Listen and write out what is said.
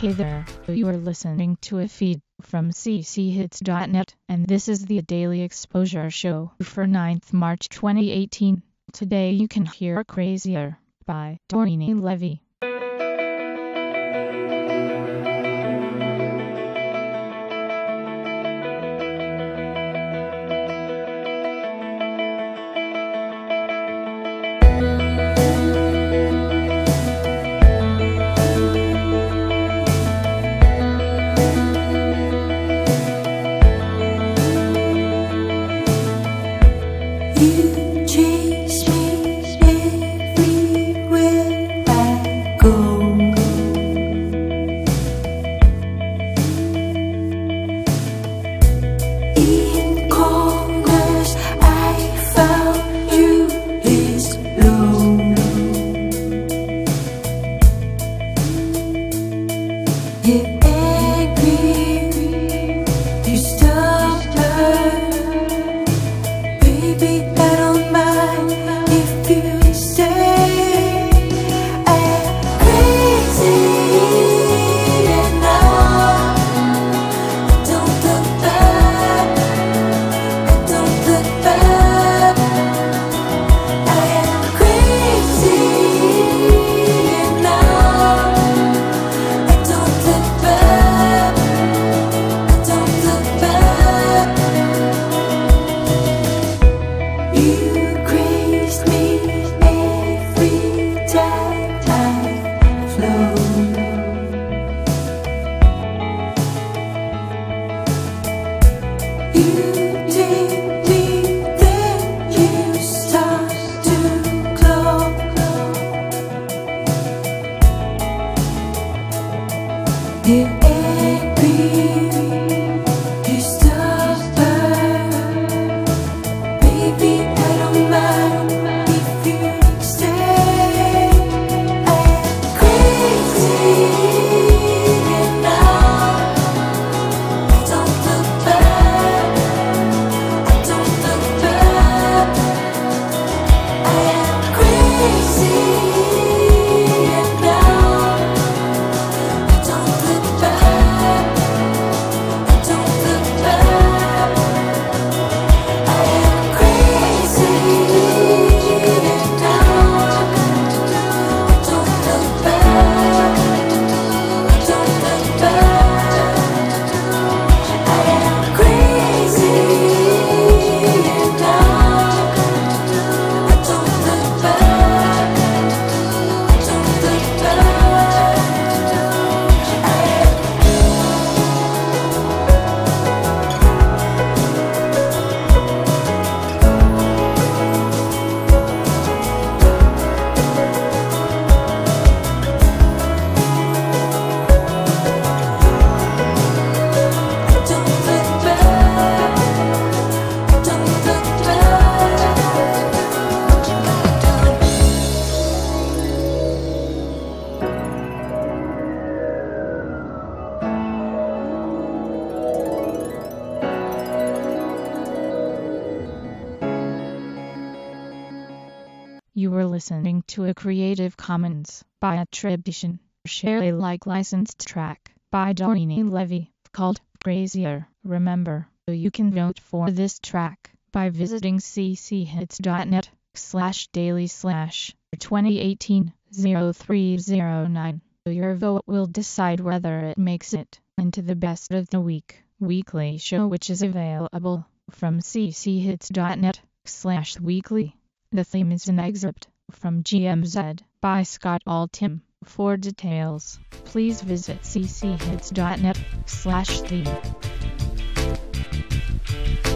Hey there, you are listening to a feed from cchits.net, and this is the Daily Exposure Show for 9th March 2018. Today you can hear Crazier by Doreen Levy. You chase me everywhere I go. In corners I found you this low. You're angry, you stubborn. Baby, I don't mind if you stay. I'm crazy and now I don't look back. I don't look back. I am crazy and now I don't look back. I don't look back. You crazed me every time I flow. You take me, then you start to glow. You're angry, you stubborn. Baby, I don't mind if you stay. I'm crazy and now I don't look back. I don't look back. I am crazy and now I don't look back. I don't look back. I am crazy and now I don't look back. I don't look back. I am crazy and now I don't look back. I don't look back. You were listening to a Creative Commons by attribution, share Alike licensed track by Doreen Levy called Crazier. Remember, you can vote for this track by visiting cchits.net/daily/2018-0309. Your vote will decide whether it makes it into the Best of the Week weekly show, which is available from cchits.net/weekly. The theme is an excerpt from GMZ by Scott Altham. For details, please visit cchits.net/theme.